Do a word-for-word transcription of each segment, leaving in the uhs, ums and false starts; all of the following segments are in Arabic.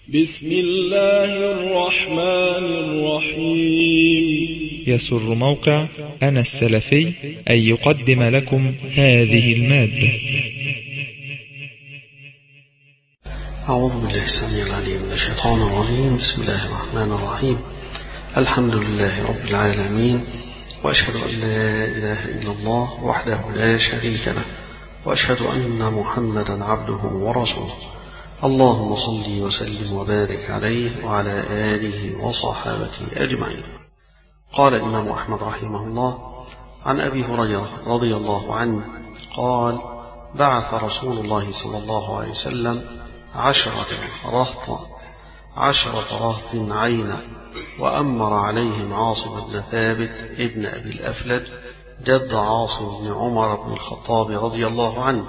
بسم الله الرحمن الرحيم. يسر موقع أنا السلفي أن يقدم لكم هذه المادة. أعوذ بالله السميع العليم من الشيطان الرجيم. بسم الله الرحمن الرحيم. الحمد لله رب العالمين، وأشهد أن لا إله إلا الله وحده لا شريك له، وأشهد أن محمدا عبده ورسوله. اللهم صل وسلم وبارك عليه وعلى آله وصحابته أجمعين. قال الإمام أحمد رحمه الله عن أبي هريرة رضي الله عنه قال: بعث رسول الله صلى الله عليه وسلم عشرة رهط عشرة رهط عينا، وأمر عليهم عاصم بن ثابت ابن أبي الأفلج جد عاصم بن عمر بن الخطاب رضي الله عنه،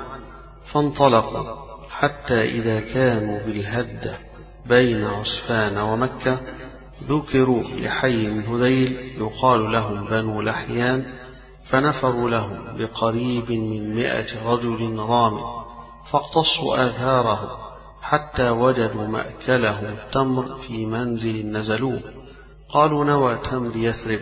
فانطلقوا حتى إذا كانوا بالهدة بين عسفان ومكة ذكروا لحي من هذيل يقال لهم بنو لحيان، فنفروا لهم بقريب من مئة رجل رام، فاقتصوا آثاره حتى وجدوا مأكلهم التمر في منزل نزلوه، قالوا: نوى تمر يثرب،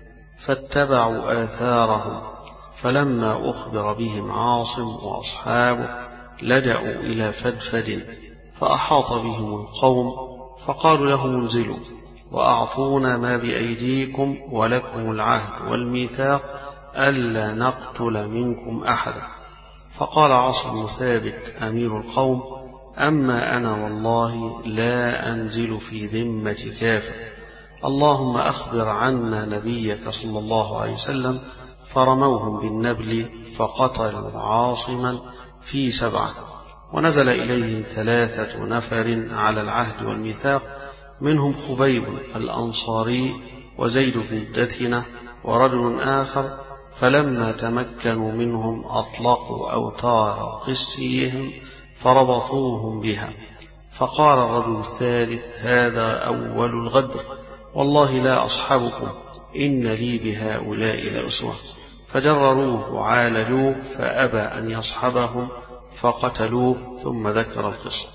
فاتبعوا آثارهم، فلما أخبر بهم عاصم وأصحابه لجأوا إلى فدفد، فأحاط بهم القوم، فقالوا لهم: انزلوا وأعطونا ما بأيديكم، ولكم العهد والميثاق ألا نقتل منكم أحدا. فقال عاصم بن ثابت أمير القوم: أما أنا والله لا أنزل في ذمة كافر، اللهم أخبر عنا نبيك صلى الله عليه وسلم. فرموهم بالنبل فقتلوا عاصما في سبعة، ونزل إليهم ثلاثة نفر على العهد والميثاق، منهم خبيب الأنصاري وزيد بن دثنة ورجل آخر، فلما تمكنوا منهم أطلقوا أوتار قسيهم فربطوهم بها. فقال الرجل الثالث: هذا أول الغدر، والله لا أصحبكم، إن لي بهؤلاء لأسوة. فجرروه وعالجوه فأبى أن يصحبهم فقتلوه، ثم ذكر القصة.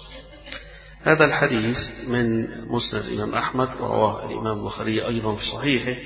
هذا الحديث من مسند الإمام أحمد، ورواه الإمام البخاري أيضا في صحيحه،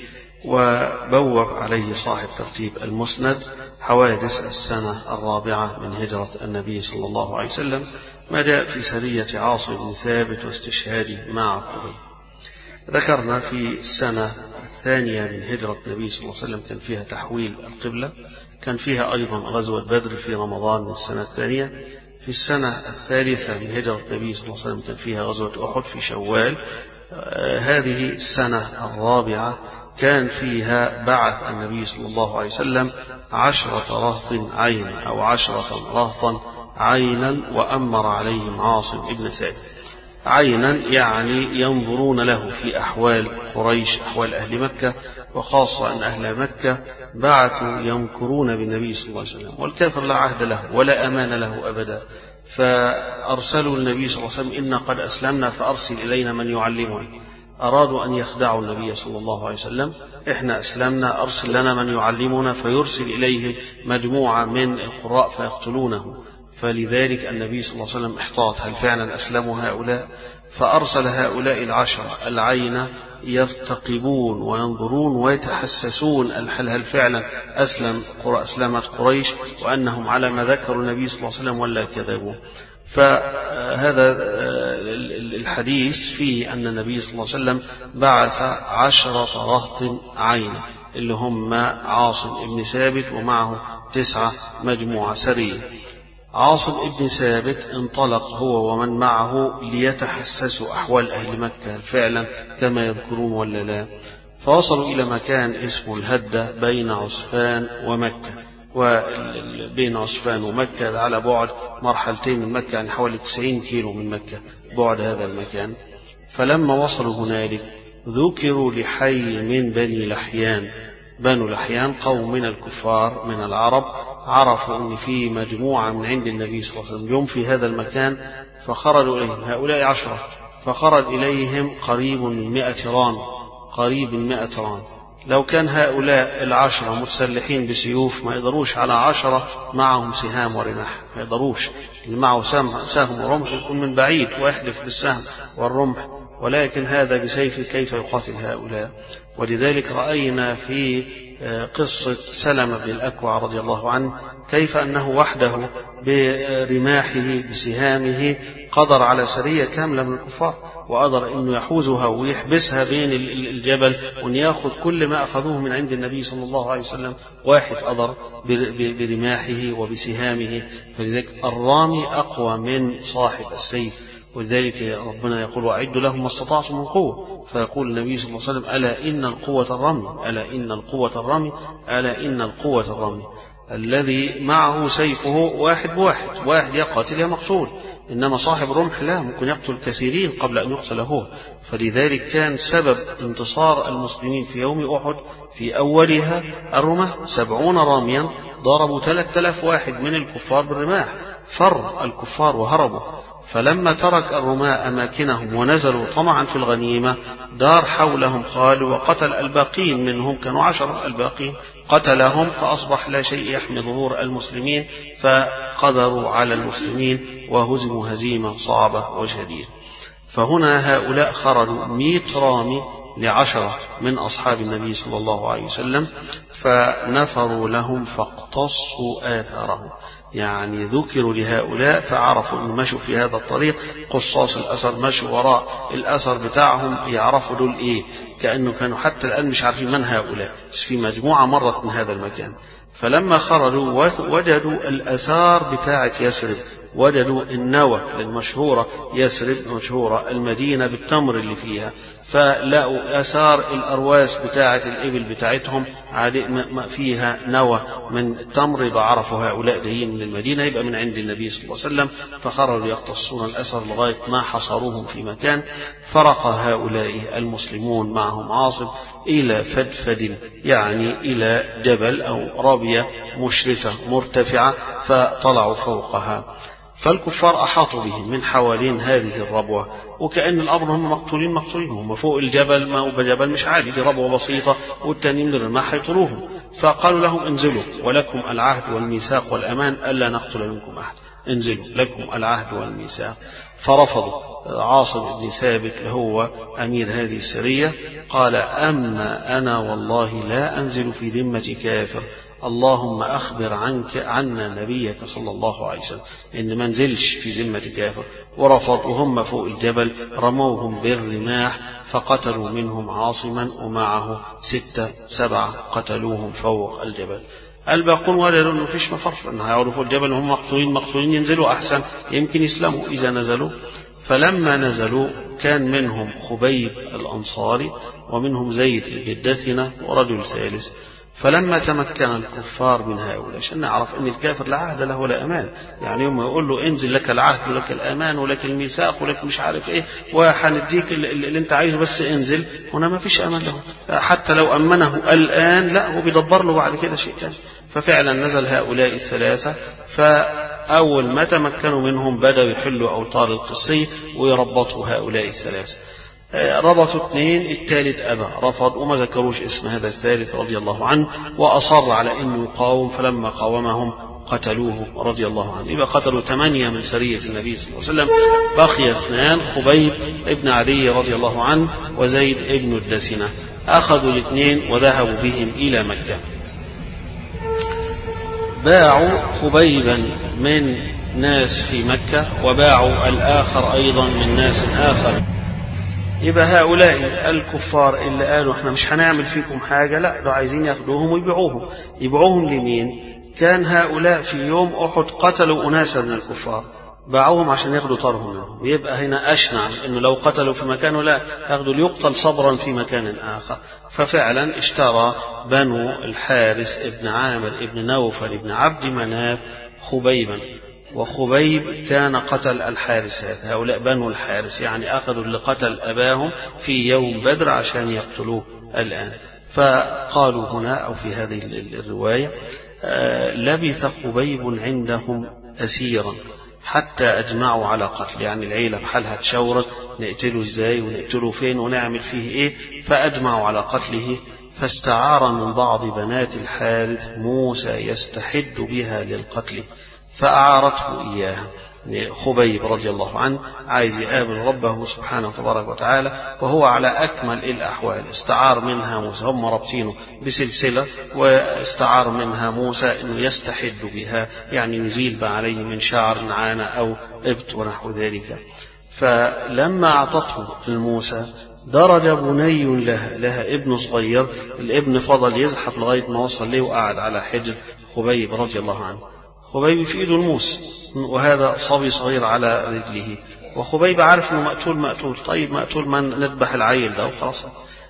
وبوب عليه صاحب ترتيب المسند حوادث السنة الرابعة من هجرة النبي صلى الله عليه وسلم، ما جاء في سرية عاصم بن ثابت واستشهاده مع قبيل. ذكرنا في السنة الثانية من هجرة النبي صلى الله عليه وسلم كان فيها تحويل القبلة، كان فيها أيضا غزوة بدر في رمضان من السنة الثانية. في السنة الثالثة من هجرة النبي صلى الله عليه وسلم كان فيها غزوة أحد في شوال. آه هذه السنة الرابعة كان فيها بعث النبي صلى الله عليه وسلم عشرة رهط عينا أو عشرة رهطا عينا، وأمر عليهم عاصم ابن ثابت. عينا يعني ينظرون له في أحوال قريش، أحوال أهل مكة، وخاصة أن أهل مكة بعثوا يمكرون بالنبي صلى الله عليه وسلم، والكافر لا عهد له ولا أمان له أبدا، فأرسلوا النبي صلى الله عليه وسلم: إنا قد أسلمنا فأرسل إلينا من يعلمنا. أرادوا أن يخدعوا النبي صلى الله عليه وسلم: إحنا أسلمنا، أرسل لنا من يعلمنا، فيرسل إليهم مجموعة من القراء فيقتلونه. فلذلك النبي صلى الله عليه وسلم احتاط: هل فعلا أسلموا هؤلاء؟ فأرسل هؤلاء العشرة العينة يرتقبون وينظرون ويتحسسون هل هل فعلا أسلم أسلمت قريش، وأنهم على ما ذكروا النبي صلى الله عليه وسلم ولا كذبوا. فهذا الحديث فيه أن النبي صلى الله عليه وسلم بعث عشرة رهط عينة اللي هم عاصم ابن ثابت ومعه تسعة مجموعة سرية. عاصم ابن ثابت انطلق هو ومن معه ليتحسسوا أحوال أهل مكة هل فعلا كما يذكرون ولا لا. فوصلوا إلى مكان اسمه الهدة بين عسفان ومكة، وبين عسفان ومكة على بعد مرحلتين من مكة، يعني حوالي تسعين كيلو من مكة بعد هذا المكان. فلما وصلوا هنالك ذكروا لحي من بني لحيان. بنو لحيان قوم من الكفار من العرب، عرفوا أن في مجموعة من عند النبي صلى الله عليه وسلم يوم في هذا المكان، فخرجوا إليهم هؤلاء عشرة، فخرج إليهم قريب من مئة ران، قريب من مئة ران. لو كان هؤلاء العشرة متسلحين بسيوف ما يقدروش على عشرة معهم سهام ورماح، ما يقدروش. اللي معه سهم ورمح يكون من بعيد ويحدف بالسهم والرمح، ولكن هذا بسيف كيف يقاتل هؤلاء. ولذلك رأينا في قصة سلمة بن الأكوع رضي الله عنه كيف أنه وحده برماحه بسهامه قدر على سرية كاملة من الكفار، وقدر أنه يحوزها ويحبسها بين الجبل وأن يأخذ كل ما أخذوه من عند النبي صلى الله عليه وسلم. واحد قدر برماحه وبسهامه. فلذلك الرامي أقوى من صاحب السيف. ولذلك ربنا يقول وأعدوا لهم ما استطعتم من قوة. فيقول النبي صلى الله عليه وسلم ألا إن القوة الرمي، ألا إن القوة الرمي، ألا إن القوة الرمي. الذي معه سيفه واحد بواحد، واحد يقاتل يا مقتول، إنما صاحب رمح لا، ممكن يقتل كثيرين قبل أن يقتل هو. فلذلك كان سبب انتصار المسلمين في يوم أحد في أولها الرماة، سبعون راميا ضربوا ثلاثة آلاف واحد من الكفار بالرماح، فر الكفار وهربوا. فلما ترك الرماة أماكنهم ونزلوا طمعا في الغنيمة دار حولهم خالد وقتل الباقين منهم، كانوا عشرة الباقين قتلهم، فأصبح لا شيء يحمي ظهور المسلمين، فقدروا على المسلمين وهزموا هزيمة صعبة وشديدة. فهنا هؤلاء خرجوا مئة رامي لعشرة من أصحاب النبي صلى الله عليه وسلم، فنفروا لهم فاقتصوا آثارهم، يعني ذكروا لهؤلاء فعرفوا أن مشوا في هذا الطريق، قصاص الأثر مشوا وراء الأثر بتاعهم يعرفوا دول إيه، كأنه كانوا حتى الآن مش عارفين من هؤلاء، بس في مجموعة مرت من هذا المكان. فلما خرجوا وجدوا الأثار بتاعة يثرب، وجدوا النوى المشهورة، يثرب مشهورة المدينة بالتمر اللي فيها، فلقوا آثار الأرواس بتاعة الإبل بتاعتهم فيها نوى من التمر، يبقى عرفوا هؤلاء جايين من المدينة، يبقى من عند النبي صلى الله عليه وسلم. فخرجوا يقتصون الأثر لغاية ما حصروهم في مكان، فرق هؤلاء المسلمون معهم عاصم إلى فدفد، يعني إلى جبل أو رابية مشرفة مرتفعة، فطلعوا فوقها. فالكفار أحاطوا بهم من حوالين هذه الربوة، وكأن الأمر هم مقتولين مقتولين هم فوق الجبل، ما هو بجبل مش عالي، دي ربوة بسيطة والتانيين من الرماح يطلوهم. فقالوا لهم انزلوا ولكم العهد والميثاق والأمان ألا نقتل منكم أحد، انزلوا لكم العهد والميثاق. فرفضوا. عاصم بن ثابت هو أمير هذه السرية قال أما أنا والله لا أنزل في ذمة كافر، اللهم أخبر عنك عنا نبيك صلى الله عليه وسلم إن ما نزلش في ذمة كافر. ورفض، وهم فوق الجبل رموهم بالرماح فقتلوا منهم عاصما ومعه ستة سبعة قتلوهم فوق الجبل. الباقون وجدوا أنه فيش مفر، أنه هيعودوا فوق الجبل وهم مقتولين مقتولين، ينزلوا أحسن يمكن يسلموا إذا نزلوا. فلما نزلوا كان منهم خبيب الأنصاري ومنهم زيد بن الدثنة ورجل ثالث. فلما تمكن الكفار من هؤلاء، عشان نعرف ان الكافر لا عهد له ولا امان، يعني يوم يقول له انزل لك العهد ولك الامان ولك الميثاق ولك مش عارف ايه وحنديك اللي انت عايزه بس انزل، هنا ما فيش امان له، حتى لو امنه الان لا، هو بيدبر له بعد كده شيء ثاني. ففعلا نزل هؤلاء الثلاثه، فاول ما تمكنوا منهم بدأوا يحلوا اوتار القصي ويربطوا هؤلاء الثلاثه. ربطوا اثنين، الثالث أبى رفض وما ذكروش اسم هذا الثالث رضي الله عنه، وأصر على أنه يقاوم، فلما قاومهم قتلوه رضي الله عنه. يبقى قتلوا ثمانية من سرية النبي صلى الله عليه وسلم، بقي اثنان، خبيب ابن علي رضي الله عنه وزيد ابن الدثنة. أخذوا الاثنين وذهبوا بهم إلى مكة. باعوا خبيبا من ناس في مكة وباعوا الآخر أيضا من ناس آخر. يبقى هؤلاء الكفار اللي قالوا احنا مش هنعمل فيكم حاجة، لا، لو عايزين ياخدوهم ويبيعوهم. يبيعوهم لمين؟ كان هؤلاء في يوم أحد قتلوا أناسا من الكفار، باعوهم عشان ياخدوا طارهم منهم. ويبقى هنا أشنع إنه لو قتلوا في مكان لا ياخدوا ليقتل صبرا في مكان آخر. ففعلا اشترى بنو الحارث ابن عامر ابن نوفل ابن عبد مناف خبيبا، وخبيب كان قتل الحارث هذا. هؤلاء بنو الحارث يعني أخذوا اللي قتل أباهم في يوم بدر عشان يقتلوه الآن. فقالوا هنا أو في هذه الرواية آه لبث خبيب عندهم أسيرا حتى أجمعوا على قتل، يعني العيلة بحالها تشورت نقتله إزاي ونقتله فين ونعمل فيه إيه، فأجمعوا على قتله. فاستعار من بعض بنات الحارث موسى يستحد بها للقتل فأعارته إياها. خبيب رضي الله عنه عايز يقابل ربه سبحانه تبارك وتعالى وهو على أكمل الأحوال، استعار منها موسى، هم رابطينه بسلسلة واستعار منها موسى أنه يستحد بها، يعني يزيل ما عليه من شعر عانة أو إبط ونحو ذلك. فلما أعطته الموسى درج بني لها, لها ابن صغير، الابن فضل يزحف لغاية ما وصل له وقعد على حجر خبيب رضي الله عنه. خبيب في ايده الموس وهذا صبي صغير على رجله، وخبيب عارف انه مقتول مقتول طيب مقتول من نذبح العيل ده وخلاص.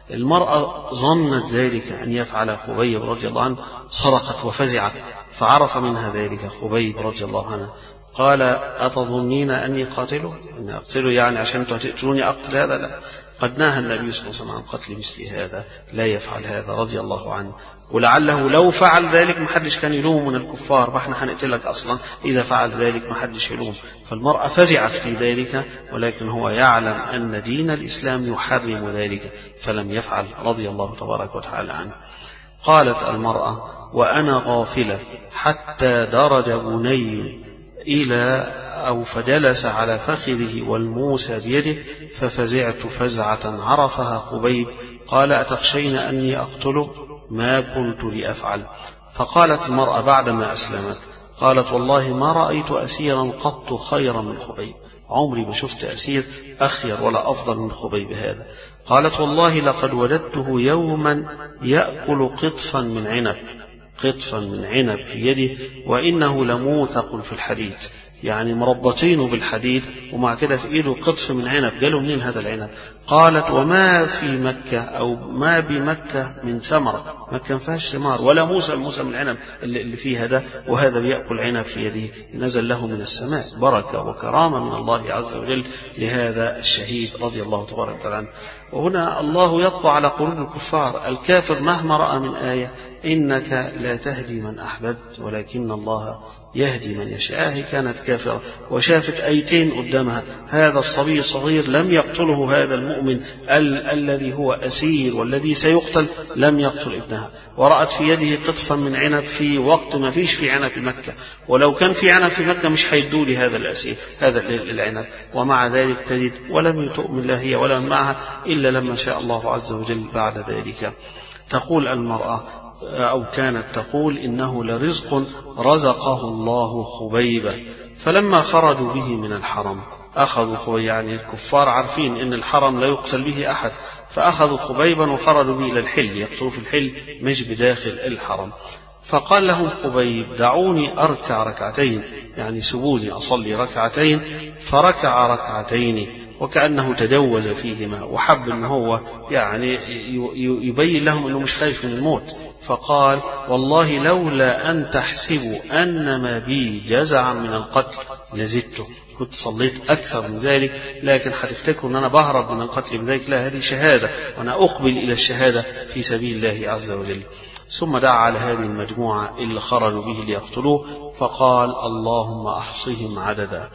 المرأة ظنت ذلك أن يفعل خبيب رضي الله عنه، صرخت وفزعت، فعرف منها ذلك خبيب رضي الله عنه، قال أتظنين أني قاتله؟ أني أقتله يعني عشان أنتم تقتلوني أقتل هذا؟ لا، قد نهى النبي صلى الله عليه وسلم عن قتل مثل هذا، لا يفعل هذا رضي الله عنه. ولعله لو فعل ذلك ما حدش كان يلوم من الكفار، فاحنا هنقتلك أصلا إذا فعل ذلك ما حدش يلوم. فالمرأة فزعت في ذلك، ولكن هو يعلم أن دين الإسلام يحرم ذلك فلم يفعل رضي الله تبارك وتعالى عنه. قالت المرأة وأنا غافلة حتى درج بني إلى أو فجلس على فخذه والموسى بيده ففزعت فزعة عرفها خبيب، قال أتخشين أني أقتله؟ ما كنت لأفعل. فقالت المرأة بعدما أسلمت، قالت والله ما رأيت أسيرا قط خيرا من خبيب، عمري ما شفت أسير أخير ولا أفضل من خبيب هذا. قالت والله لقد وجدته يوما يأكل قطفا من عنب، قطفا من عنب في يده، وإنه لموثق في الحديد، يعني مربطينه بالحديد ومع كده في إيده قطف من عنب. قالوا منين هذا العنب؟ قالت وما في مكة أو ما بمكة من ثمرة، مكة ما فيهاش ثمار ولا موسى الموسى من العنب اللي فيها ده، وهذا بيأكل عنب في يده، نزل له من السماء بركة وكرامة من الله عز وجل لهذا الشهيد رضي الله تبارك وتعالى عنه. وهنا الله يطبع على قلوب الكفار، الكافر مهما رأى من آية إنك لا تهدي من أحببت ولكن الله يهدي من يشاء. هي كانت كافرة وشافت آيتين قدامها، هذا الصبي الصغير لم يقتله هذا المؤمن ال- الذي هو أسير والذي سيقتل، لم يقتل ابنها، ورأت في يده قطفا من عنب في وقت ما فيش في عنب في مكة، ولو كان في عنب في مكة مش هيدوا لي هذا الأسير هذا العنب، ومع ذلك تجد ولم تؤمن لا هي ولا من معها إلا لما شاء الله عز وجل بعد ذلك. تقول المرأة أو كانت تقول إنه لرزق رزقه الله خبيبا، فلما خرجوا به من الحرم أخذوا خبيبا، يعني الكفار عارفين إن الحرم لا يقتل به أحد، فأخذوا خبيبا وخرجوا به إلى الحل، يقتلوا في الحل مش بداخل الحرم. فقال لهم خبيب دعوني أركع ركعتين، يعني سبوني أصلي ركعتين، فركع ركعتين وكأنه تجوز فيهما، وحب أنه هو يعني يبين لهم أنه مش خايف من الموت. فقال والله لولا أن تحسبوا أن ما بي جزعا من القتل لزدته، كنت صليت أكثر من ذلك، لكن هتفتكروا أن أنا بهرب من القتل بذلك، لا، هذه شهادة وأنا أقبل إلى الشهادة في سبيل الله عز وجل. ثم دعا على هذه المجموعة اللي خرجوا به ليقتلوه فقال اللهم أحصهم عددا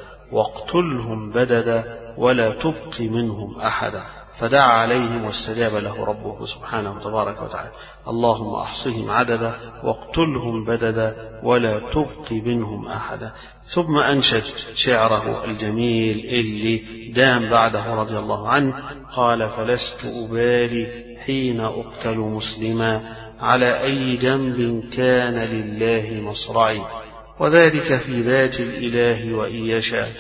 واقتلهم بددا ولا تبق منهم أحدا، فدعا عليهم واستجاب له ربه سبحانه تبارك وتعالى، اللهم أحصهم عددا واقتلهم بددا ولا تبق منهم أحدا. ثم أنشد شعره الجميل اللي دام بعده رضي الله عنه، قال فلست أبالي حين أقتل مسلما على أي جنب كان لله مصرعي، وذلك في ذات الإله وإن يشاء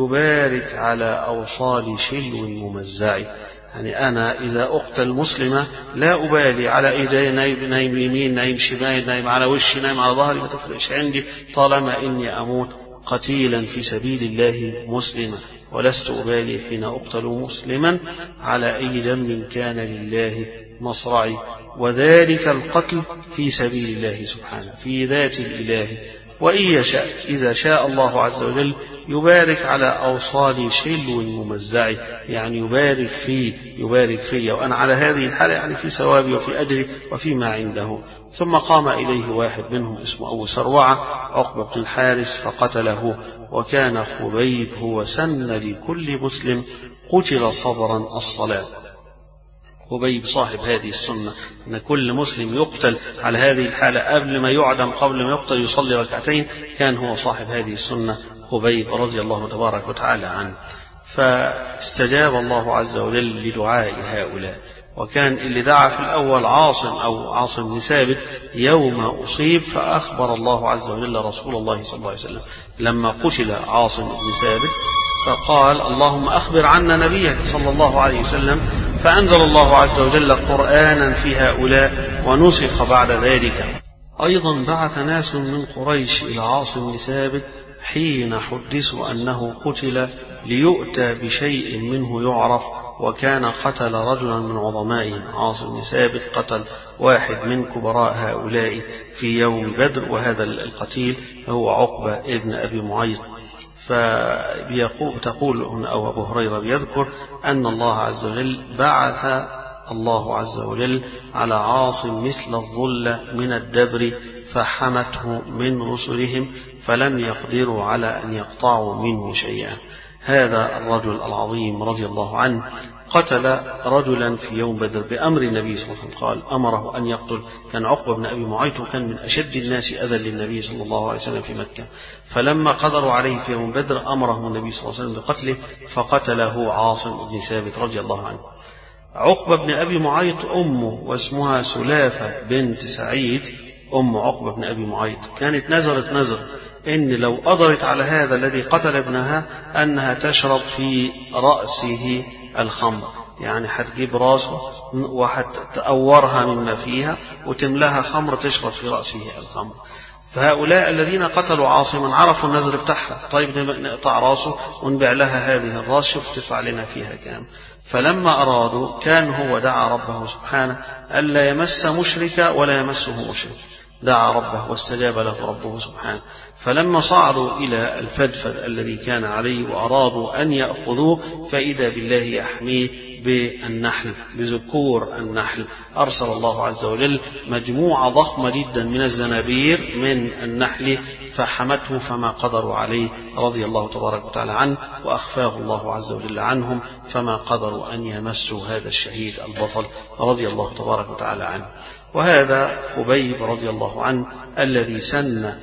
يبارك على أوصال شلو ممزع. يعني أنا إذا أقتل مسلمة لا أبالي على إيدي، نايم نايم يمين نايم شمال نايم على وشي نايم على ظهري، ما تفرقش عندي طالما إني أموت قتيلا في سبيل الله مسلما، ولست أبالي حين أقتل مسلما على أي جنب كان لله مصرعي، وذلك القتل في سبيل الله سبحانه في ذات الإله وإن يشاء، إذا شاء الله عز وجل يبارك على أوصال شلو ممزع، يعني يبارك فيه يبارك فيه وأنا على هذه الحالة، يعني في ثوابي وفي أجري وفيما عنده. ثم قام إليه واحد منهم اسمه أبو سروعة عقبة بن الحارث فقتله، وكان خبيب هو سن لكل مسلم قتل صبرا الصلاة. خبيب صاحب هذه السنة، أن كل مسلم يقتل على هذه الحالة قبل ما يعدم، قبل ما يقتل يصلي ركعتين، كان هو صاحب هذه السنة خبيب رضي الله تبارك وتعالى عنه. فاستجاب الله عز وجل لدعاء هؤلاء. وكان اللي دعا في الأول عاصم أو عاصم بن ثابت يوم أصيب، فأخبر الله عز وجل رسول الله صلى الله عليه وسلم لما قتل عاصم بن ثابت، فقال اللهم أخبر عنا نبيك صلى الله عليه وسلم، فأنزل الله عز وجل قرآنا في هؤلاء ونسخ بعد ذلك. أيضا بعث ناس من قريش إلى عاصم بن ثابت حين حدثوا أنه قتل ليؤتى بشيء منه يعرف، وكان قتل رجلا من عظمائهم. عاصم بن ثابت قتل واحد من كبراء هؤلاء في يوم بدر، وهذا القتيل هو عقبة ابن أبي معيط. فتقول هنا أو أبو هريرة بيذكر أن الله عز وجل بعث الله عز وجل على عاصم مثل الظل من الدبر فحمته من رسلهم فلم يقدروا على أن يقطعوا منه شيئا. هذا الرجل العظيم رضي الله عنه قتل رجلا في يوم بدر بأمر النبي صلى الله عليه وسلم، قال أمره أن يقتل. كان عقبة بن أبي معيط وكان من أشد الناس أذى للنبي صلى الله عليه وسلم في مكة، فلما قدروا عليه في يوم بدر أمره النبي صلى الله عليه وسلم بقتله، فقتله عاصم بن ثابت رضي الله عنه. عقبة بن أبي معيط أمه واسمها سلافة بنت سعيد، أم عقبة بن أبي معيط، كانت نذرت نذر إن لو قدرت على هذا الذي قتل ابنها أنها تشرب في رأسه الخمر، يعني هتجيب راسه وهتأورها مما فيها وتملاها خمر تشرب في رأسه الخمر. فهؤلاء الذين قتلوا عاصما عرفوا النذر بتاعها، طيب نقطع راسه ونبيع لها هذه الراس، شوف تدفع لنا فيها كام. فلما أرادوا كان هو دعا ربه سبحانه ألا يمس مشركا ولا يمسه مشرك، دعا ربه واستجاب له ربه سبحانه. فلما صعدوا إلى الفدفد الذي كان عليه وأرادوا أن يأخذوه، فإذا بالله يحميه بالنحل، بذكور النحل. أرسل الله عز وجل مجموعة ضخمة جدا من الزنابير من النحل فحمته فما قدروا عليه رضي الله تبارك وتعالى عنه، وأخفاه الله عز وجل عنهم فما قدروا أن يمسوا هذا الشهيد البطل رضي الله تبارك وتعالى عنه. وهذا خبيب رضي الله عنه الذي سن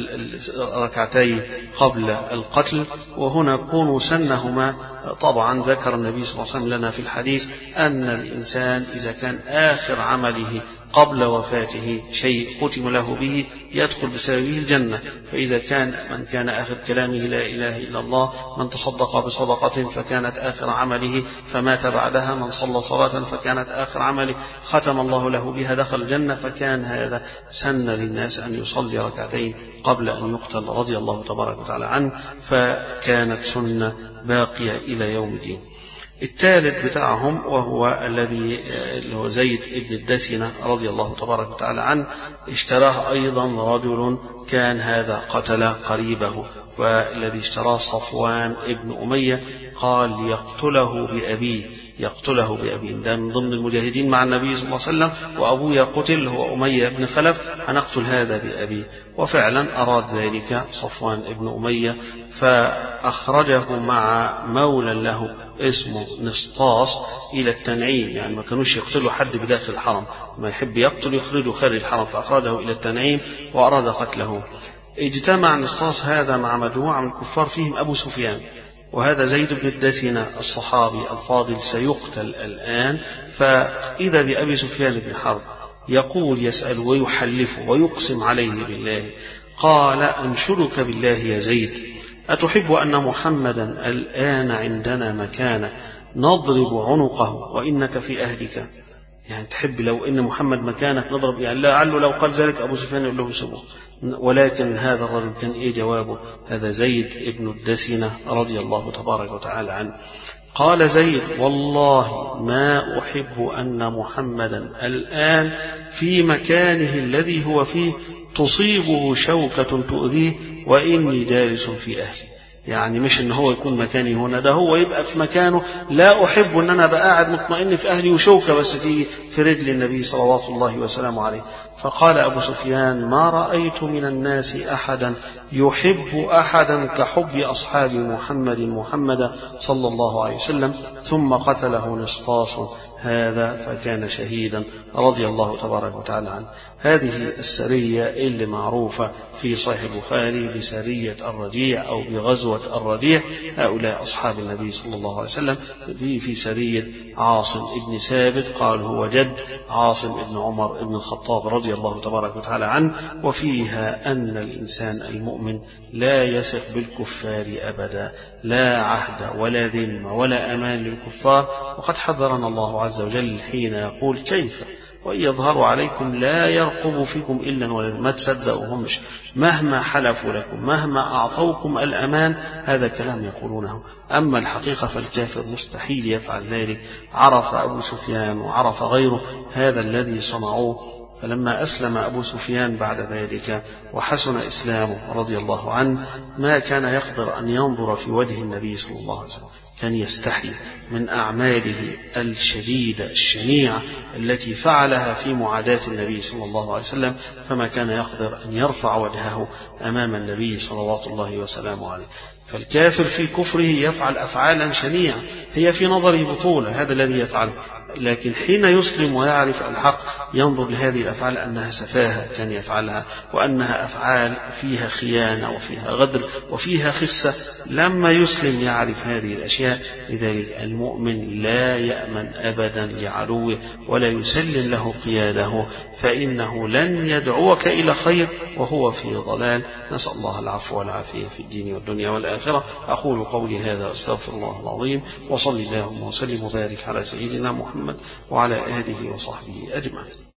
الركعتين قبل القتل. وهنا كونوا سنهما، طبعا ذكر النبي صلى الله عليه وسلم لنا في الحديث أن الإنسان إذا كان آخر عمله قبل وفاته شيء ختم له به يدخل بسببه الجنة. فإذا كان من كان آخر كلامه لا إله إلا الله، من تصدق بصدقة فكانت آخر عمله فمات بعدها، من صلى صلاة فكانت آخر عمله ختم الله له بها دخل الجنة. فكان هذا سن للناس أن يصلي ركعتين قبل أن يقتل رضي الله تبارك وتعالى عنه، فكانت سنة باقية إلى يوم الدين. الثالث بتاعهم وهو الذي هو زيد ابن الدثنة رضي الله تبارك وتعالى عنه، اشتراه أيضا رجل كان هذا قتل قريبه، والذي اشتراه صفوان ابن أمية، قال يقتله بأبيه، يقتله بأبيه، ده من ضمن المجاهدين مع النبي صلى الله عليه وسلم، وأبوه قتل هو أمية بن خلف، هنقتل هذا بأبيه. وفعلا أراد ذلك صفوان ابن أمية، فأخرجه مع مولى له اسمه نسطاس إلى التنعيم، يعني ما كانوش يقتلوا حد بداخل الحرم، ما يحب يقتل يخرجه خارج الحرم، فأخرجه إلى التنعيم وأراد قتله. اجتمع نسطاس هذا مع مجموعة من الكفار فيهم أبو سفيان، وهذا زيد بن الدثنة الصحابي الفاضل سيقتل الآن. فإذا بأبي سفيان بن حرب يقول يسأل ويحلف ويقسم عليه بالله، قال أنشدك بالله يا زيد أتحب أن محمدا الآن عندنا مكانه نضرب عنقه وإنك في أهلك؟ يعني تحب لو إن محمد مكانك نضرب، يعني لعله لو قال ذلك أبو سفيان يقول له سبوه. ولكن هذا الرجل كان إيه جوابه؟ هذا زيد ابن الدثنة رضي الله تبارك وتعالى عنه. قال زيد والله ما أحب أن محمدا الآن في مكانه الذي هو فيه تصيبه شوكة تؤذيه وإني جالس في أهلي. يعني مش ان هو يكون مكاني هنا، ده هو يبقى في مكانه. لا احب ان انا ابقى قاعد مطمئن في اهلي وشوكه بس تيجي في رجل النبي صلوات الله وسلامه عليه. فقال ابو سفيان: ما رايت من الناس احدا يحب احدا كحب اصحاب محمد محمد صلى الله عليه وسلم. ثم قتله نسطاس هذا فكان شهيدا رضي الله تبارك وتعالى عنه. هذه السريه اللي معروفه في صحيح البخاري بسريه الرجيع او بغزوه الرجيع، هؤلاء اصحاب النبي صلى الله عليه وسلم. في في سريه عاصم ابن ثابت قال هو جد عاصم ابن عمر ابن الخطاب رضي الله تبارك وتعالى عنه، وفيها أن الإنسان المؤمن لا يثق بالكفار أبدا، لا عهد ولا ذمة ولا أمان للكفار. وقد حذرنا الله عز وجل حين يقول: كيف وإن يظهروا عليكم لا يرقبوا فيكم إلا ولا ما تصدقوهمش، مهما حلفوا لكم مهما أعطوكم الأمان. هذا كلام يقولونه، أما الحقيقة فالكافر مستحيل يفعل ذلك. عرف أبو سفيان وعرف غيره هذا الذي صنعوه. فلما أسلم أبو سفيان بعد ذلك وحسن إسلامه رضي الله عنه، ما كان يقدر أن ينظر في وجه النبي صلى الله عليه وسلم، كان يستحي من أعماله الشديدة الشنيعة التي فعلها في معاداة النبي صلى الله عليه وسلم، فما كان يقدر أن يرفع وجهه أمام النبي صلوات الله وسلامه عليه. فالكافر في كفره يفعل أفعالا شنيعة هي في نظره بطولة، هذا الذي يفعله، لكن حين يسلم ويعرف الحق ينظر لهذه الأفعال أنها سفاهة كان يفعلها، وأنها أفعال فيها خيانة وفيها غدر وفيها خسة. لما يسلم يعرف هذه الأشياء. لذلك المؤمن لا يأمن أبدا لعدوه ولا يسلم له قياده، فإنه لن يدعوك إلى خير وهو في ضلال. نسأل الله العفو والعافية في الدين والدنيا والآخرة. أقول قولي هذا أستغفر الله العظيم، وصلي اللهم وسلم وبارك على سيدنا محمد وعلى آله وصحبه أجمعين.